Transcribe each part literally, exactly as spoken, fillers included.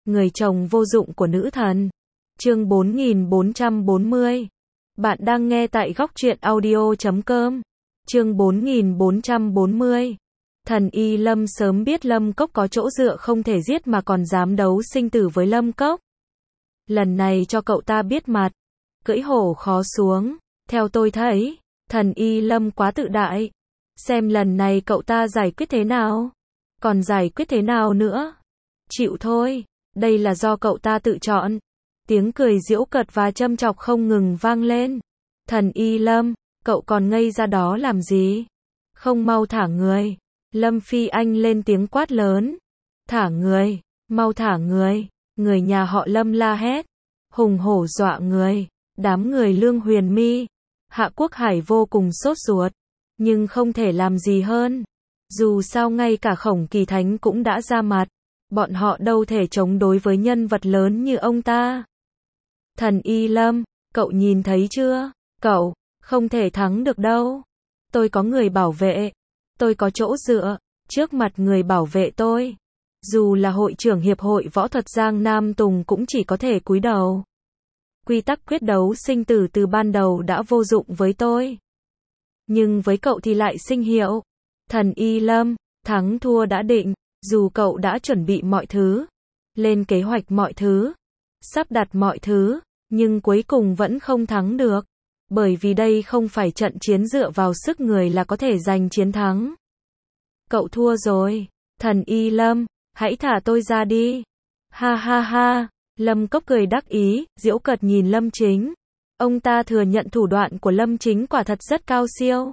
Người chồng vô dụng của nữ thần. Chương bốn nghìn bốn trăm bốn mươi. Bạn đang nghe tại góc truyện audio chấm com. Chương bốn nghìn bốn trăm bốn mươi. Thần Y Lâm sớm biết Lâm Cốc có chỗ dựa không thể giết mà còn dám đấu sinh tử với Lâm Cốc. Lần này cho cậu ta biết mặt. Cưỡi hổ khó xuống. Theo tôi thấy, thần Y Lâm quá tự đại. Xem lần này cậu ta giải quyết thế nào. Còn giải quyết thế nào nữa? Chịu thôi, đây là do cậu ta tự chọn. Tiếng cười giễu cợt và châm chọc không ngừng vang lên. Thần Y Lâm, cậu còn ngây ra đó làm gì? Không mau thả người. Lâm Phi Anh lên tiếng quát lớn. Thả người, mau thả người. Người nhà họ Lâm la hét. Hùng hổ dọa người. Đám người Lương Huyền My, Hạ Quốc Hải vô cùng sốt ruột. Nhưng không thể làm gì hơn. Dù sao ngay cả Khổng Kỳ Thánh cũng đã ra mặt. Bọn họ đâu thể chống đối với nhân vật lớn như ông ta. Thần Y Lâm, cậu nhìn thấy chưa? Cậu, không thể thắng được đâu. Tôi có người bảo vệ. Tôi có chỗ dựa. Trước mặt người bảo vệ tôi. Dù là hội trưởng Hiệp hội Võ thuật Giang Nam Tùng cũng chỉ có thể cúi đầu. Quy tắc quyết đấu sinh tử từ ban đầu đã vô dụng với tôi. Nhưng với cậu thì lại sinh hiệu. Thần Y Lâm, thắng thua đã định. Dù cậu đã chuẩn bị mọi thứ, lên kế hoạch mọi thứ, sắp đặt mọi thứ, nhưng cuối cùng vẫn không thắng được. Bởi vì đây không phải trận chiến dựa vào sức người là có thể giành chiến thắng. Cậu thua rồi. Thần Y Lâm, hãy thả tôi ra đi. Ha ha ha. Lâm Cốc cười đắc ý, giễu cợt nhìn Lâm Chính. Ông ta thừa nhận thủ đoạn của Lâm Chính quả thật rất cao siêu.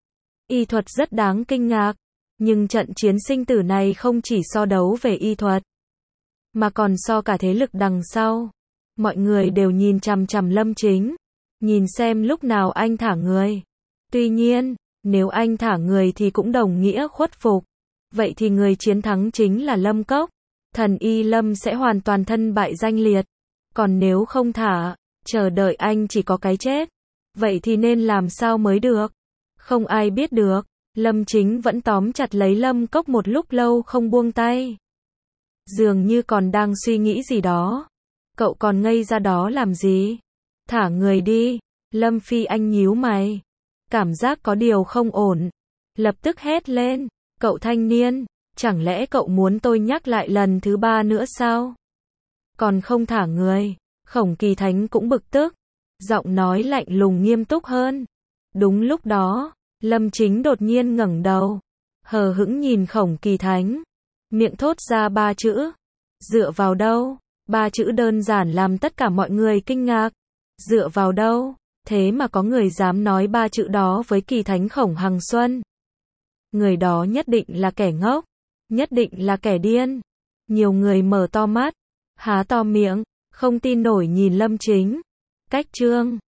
Y thuật rất đáng kinh ngạc. Nhưng trận chiến sinh tử này không chỉ so đấu về y thuật, mà còn so cả thế lực đằng sau. Mọi người đều nhìn chằm chằm Lâm Chính. Nhìn xem lúc nào anh thả người. Tuy nhiên, nếu anh thả người thì cũng đồng nghĩa khuất phục. Vậy thì người chiến thắng chính là Lâm Cốc. Thần Y Lâm sẽ hoàn toàn thân bại danh liệt. Còn nếu không thả, chờ đợi anh chỉ có cái chết. Vậy thì nên làm sao mới được? Không ai biết được. Lâm Chính vẫn tóm chặt lấy Lâm Cốc một lúc lâu không buông tay. Dường như còn đang suy nghĩ gì đó. Cậu còn ngây ra đó làm gì? Thả người đi. Lâm Phi Anh nhíu mày. Cảm giác có điều không ổn. Lập tức hét lên. Cậu thanh niên, chẳng lẽ cậu muốn tôi nhắc lại lần thứ ba nữa sao? Còn không thả người. Khổng Kỳ Thánh cũng bực tức. Giọng nói lạnh lùng nghiêm túc hơn. Đúng lúc đó, Lâm Chính đột nhiên ngẩng đầu, hờ hững nhìn Khổng Kỳ Thánh, miệng thốt ra ba chữ. Dựa vào đâu? Ba chữ đơn giản làm tất cả mọi người kinh ngạc. Dựa vào đâu? Thế mà có người dám nói ba chữ đó với Kỳ Thánh Khổng Hằng Xuân. Người đó nhất định là kẻ ngốc, nhất định là kẻ điên. Nhiều người mở to mắt, há to miệng, không tin nổi nhìn Lâm Chính. Cách chương